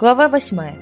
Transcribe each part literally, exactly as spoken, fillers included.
Глава восьмая.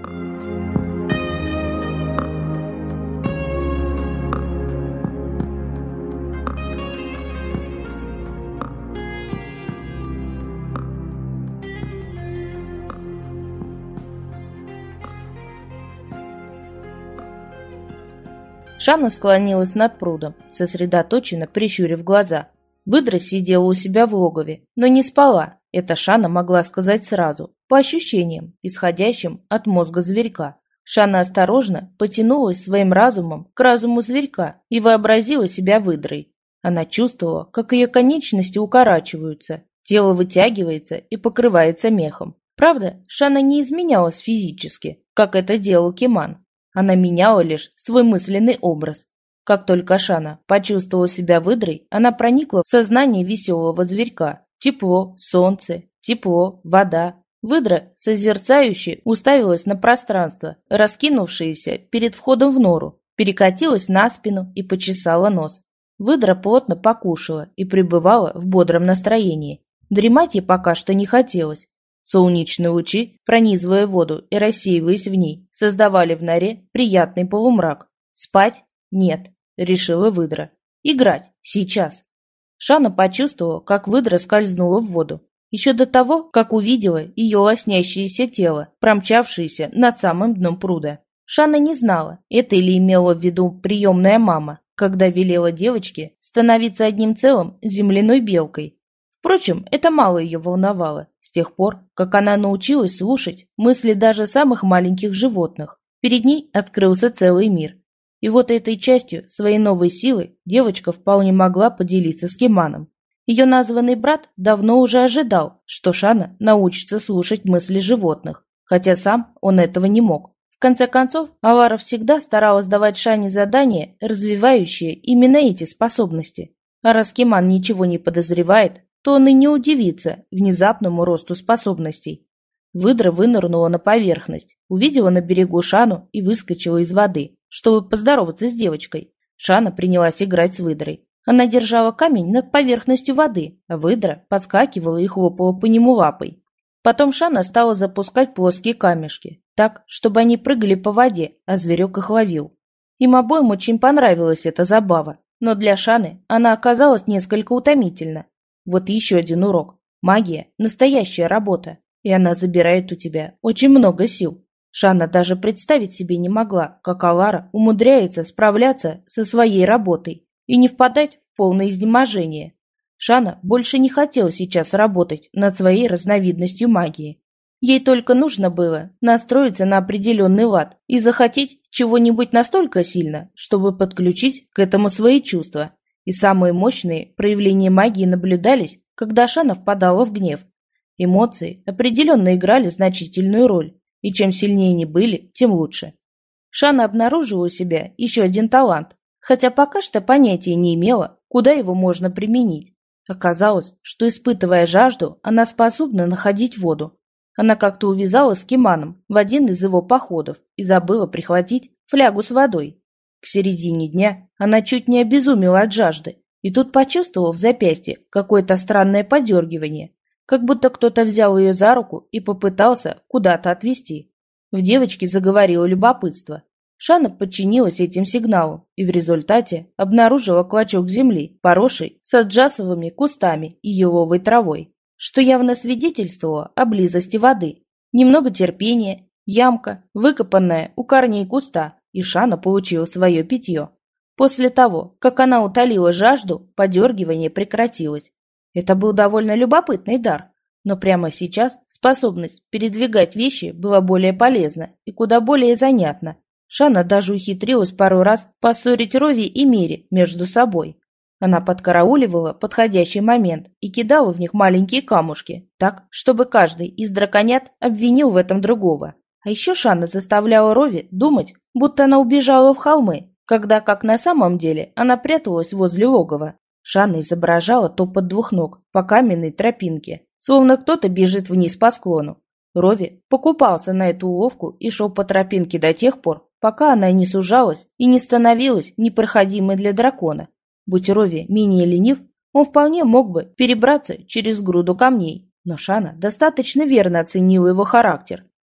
Шана склонилась над прудом, сосредоточенно прищурив глаза. Выдра сидела у себя в логове, но не спала. Это Шана могла сказать сразу, по ощущениям, исходящим от мозга зверька. Шана осторожно потянулась своим разумом к разуму зверька и вообразила себя выдрой. Она чувствовала, как ее конечности укорачиваются, тело вытягивается и покрывается мехом. Правда, Шана не изменялась физически, как это делал Киман. Она меняла лишь свой мысленный образ. Как только Шана почувствовала себя выдрой, она проникла в сознание веселого зверька. Тепло, солнце, тепло, вода. Выдра, созерцающая, уставилась на пространство, раскинувшееся перед входом в нору, перекатилась на спину и почесала нос. Выдра плотно покушала и пребывала в бодром настроении. Дремать ей пока что не хотелось. Солнечные лучи, пронизывая воду и рассеиваясь в ней, создавали в норе приятный полумрак. Спать? Нет, решила выдра. Играть? Сейчас. Шана почувствовала, как выдра скользнула в воду. Еще до того, как увидела ее лоснящееся тело, промчавшееся над самым дном пруда. Шана не знала, это ли имела в виду приемная мама, когда велела девочке становиться одним целым с земляной белкой. Впрочем, это мало ее волновало, с тех пор, как она научилась слушать мысли даже самых маленьких животных. Перед ней открылся целый мир. И вот этой частью своей новой силы девочка вполне могла поделиться с Киманом. Ее названный брат давно уже ожидал, что Шана научится слушать мысли животных, хотя сам он этого не мог. В конце концов, Алара всегда старалась давать Шане задания, развивающие именно эти способности. А раз Киман ничего не подозревает, то он и не удивится внезапному росту способностей. Выдра вынырнула на поверхность, увидела на берегу Шану и выскочила из воды, чтобы поздороваться с девочкой. Шана принялась играть с выдрой. Она держала камень над поверхностью воды, а выдра подскакивала и хлопала по нему лапой. Потом Шана стала запускать плоские камешки, так, чтобы они прыгали по воде, а зверек их ловил. Им обоим очень понравилась эта забава, но для Шаны она оказалась несколько утомительна. Вот еще один урок. Магия – настоящая работа, и она забирает у тебя очень много сил. Шана даже представить себе не могла, как Алара умудряется справляться со своей работой и не впадать в полное изнеможение. Шана больше не хотела сейчас работать над своей разновидностью магии. Ей только нужно было настроиться на определенный лад и захотеть чего-нибудь настолько сильно, чтобы подключить к этому свои чувства. И самые мощные проявления магии наблюдались, когда Шана впадала в гнев. Эмоции определенно играли значительную роль, и чем сильнее они были, тем лучше. Шана обнаружила у себя еще один талант, хотя пока что понятия не имела, куда его можно применить. Оказалось, что, испытывая жажду, она способна находить воду. Она как-то увязалась с Киманом в один из его походов и забыла прихватить флягу с водой. К середине дня она чуть не обезумела от жажды, и тут почувствовала в запястье какое-то странное подергивание, как будто кто-то взял ее за руку и попытался куда-то отвести. В девочке заговорило любопытство. Шана подчинилась этим сигналам и в результате обнаружила клочок земли, поросший саджасовыми кустами и еловой травой, что явно свидетельствовало о близости воды. Немного терпения, ямка, выкопанная у корней куста, и Шана получила свое питье. После того, как она утолила жажду, подергивание прекратилось. Это был довольно любопытный дар, но прямо сейчас способность передвигать вещи была более полезна и куда более занятна. Шана даже ухитрилась пару раз поссорить Рови и Мири между собой. Она подкарауливала подходящий момент и кидала в них маленькие камушки, так, чтобы каждый из драконят обвинил в этом другого. А еще Шана заставляла Рови думать, будто она убежала в холмы, когда, как на самом деле, она пряталась возле логова. Шана изображала топот двух ног по каменной тропинке, словно кто-то бежит вниз по склону. Рови покупался на эту уловку и шел по тропинке до тех пор, пока она не сужалась и не становилась непроходимой для дракона. Будь Рови менее ленив, он вполне мог бы перебраться через груду камней, но Шана достаточно верно оценила его характер.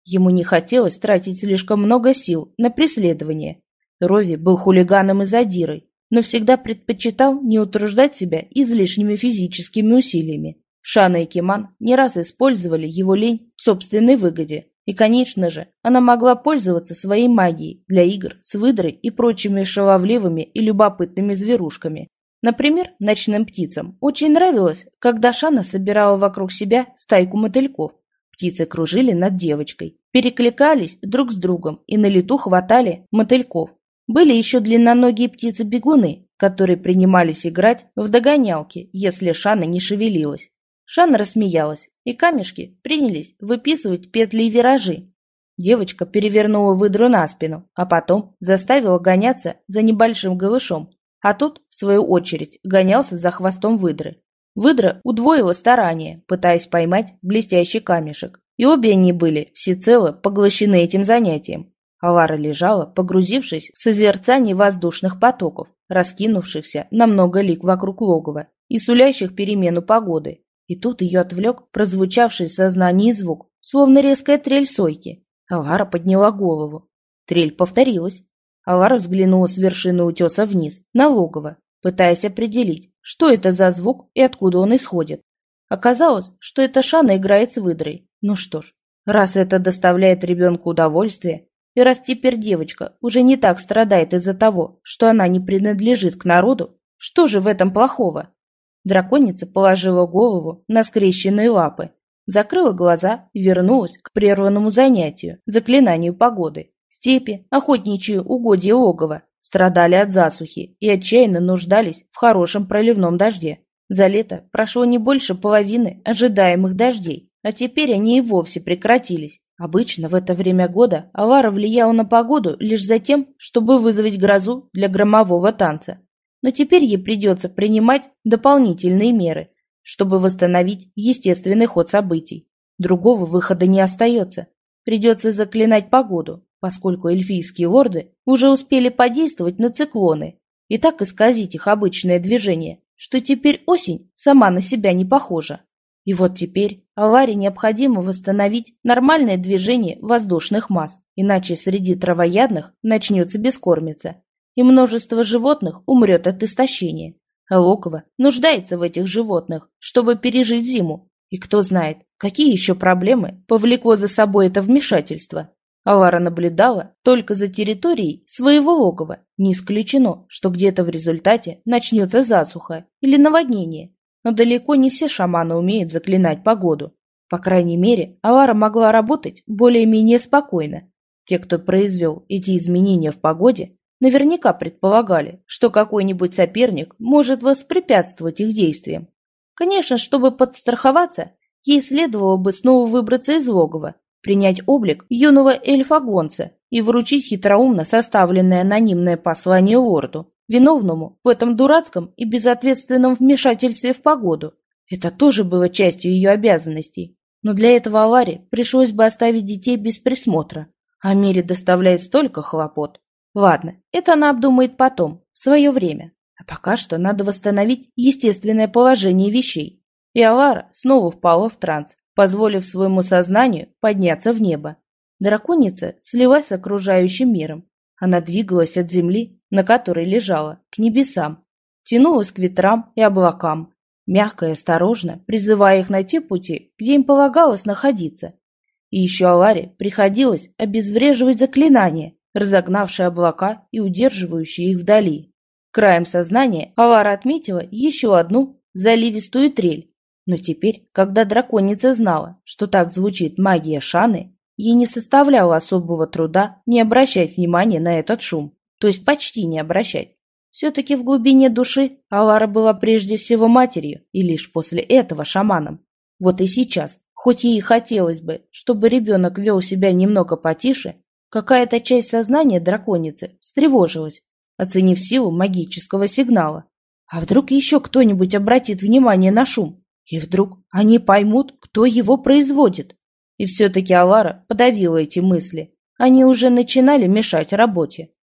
Ему не хотелось тратить слишком много сил на преследование. Рови был хулиганом и задирой, но всегда предпочитал не утруждать себя излишними физическими усилиями. Шана и Киман не раз использовали его лень в собственной выгоде. И, конечно же, она могла пользоваться своей магией для игр с выдрой и прочими шаловливыми и любопытными зверушками. Например, ночным птицам очень нравилось, когда Шана собирала вокруг себя стайку мотыльков. Птицы кружили над девочкой, перекликались друг с другом и на лету хватали мотыльков. Были еще длинноногие птицы-бегуны, которые принимались играть в догонялки, если Шана не шевелилась. Шана рассмеялась, и камешки принялись выписывать петли и виражи. Девочка перевернула выдру на спину, а потом заставила гоняться за небольшим голышом, а тот, в свою очередь, гонялся за хвостом выдры. Выдра удвоила старания, пытаясь поймать блестящий камешек, и обе они были всецело поглощены этим занятием. Алара лежала, погрузившись в созерцание воздушных потоков, раскинувшихся на много лиг вокруг логова и сулящих перемену погоды. И тут ее отвлек прозвучавший в сознании звук, словно резкая трель сойки. Алара подняла голову. Трель повторилась. Алара взглянула с вершины утеса вниз, на логово, пытаясь определить, что это за звук и откуда он исходит. Оказалось, что это Шана играет с выдрой. Ну что ж, раз это доставляет ребенку удовольствие, и раз теперь девочка уже не так страдает из-за того, что она не принадлежит к народу, что же в этом плохого? Драконица положила голову на скрещенные лапы, закрыла глаза и вернулась к прерванному занятию, заклинанию погоды. Степи, охотничьи угодья логова, страдали от засухи и отчаянно нуждались в хорошем проливном дожде. За лето прошло не больше половины ожидаемых дождей, а теперь они и вовсе прекратились. Обычно в это время года Алара влияла на погоду лишь за тем, чтобы вызвать грозу для громового танца. Но теперь ей придется принимать дополнительные меры, чтобы восстановить естественный ход событий. Другого выхода не остается. Придется заклинать погоду, поскольку эльфийские лорды уже успели подействовать на циклоны и так исказить их обычное движение, что теперь осень сама на себя не похожа. И вот теперь Аларе необходимо восстановить нормальное движение воздушных масс, иначе среди травоядных начнется бескормица, и множество животных умрет от истощения. А логово нуждается в этих животных, чтобы пережить зиму. И кто знает, какие еще проблемы повлекло за собой это вмешательство. Алара наблюдала только за территорией своего логова. Не исключено, что где-то в результате начнется засуха или наводнение. Но далеко не все шаманы умеют заклинать погоду. По крайней мере, Алара могла работать более-менее спокойно. Те, кто произвел эти изменения в погоде, наверняка предполагали, что какой-нибудь соперник может воспрепятствовать их действиям. Конечно, чтобы подстраховаться, ей следовало бы снова выбраться из логова, принять облик юного эльфа-гонца и вручить хитроумно составленное анонимное послание лорду, виновному в этом дурацком и безответственном вмешательстве в погоду. Это тоже было частью ее обязанностей. Но для этого Аларе пришлось бы оставить детей без присмотра. А Мире доставляет столько хлопот. Ладно, это она обдумает потом, в свое время. А пока что надо восстановить естественное положение вещей. И Алара снова впала в транс, позволив своему сознанию подняться в небо. Драконица слилась с окружающим миром. Она двигалась от земли, на которой лежала, к небесам, тянулась к ветрам и облакам, мягко и осторожно призывая их на те пути, где им полагалось находиться. И еще Аларе приходилось обезвреживать заклинания, разогнавшие облака и удерживающие их вдали. Краем сознания Алара отметила еще одну заливистую трель. Но теперь, когда драконица знала, что так звучит магия Шаны, ей не составляло особого труда не обращать внимания на этот шум, то есть почти не обращать. Все-таки в глубине души Алара была прежде всего матерью и лишь после этого шаманом. Вот и сейчас, хоть ей и хотелось бы, чтобы ребенок вел себя немного потише, какая-то часть сознания драконицы встревожилась, оценив силу магического сигнала. А вдруг еще кто-нибудь обратит внимание на шум? И вдруг они поймут, кто его производит? И все-таки Алара подавила эти мысли. Они уже начинали мешать работе.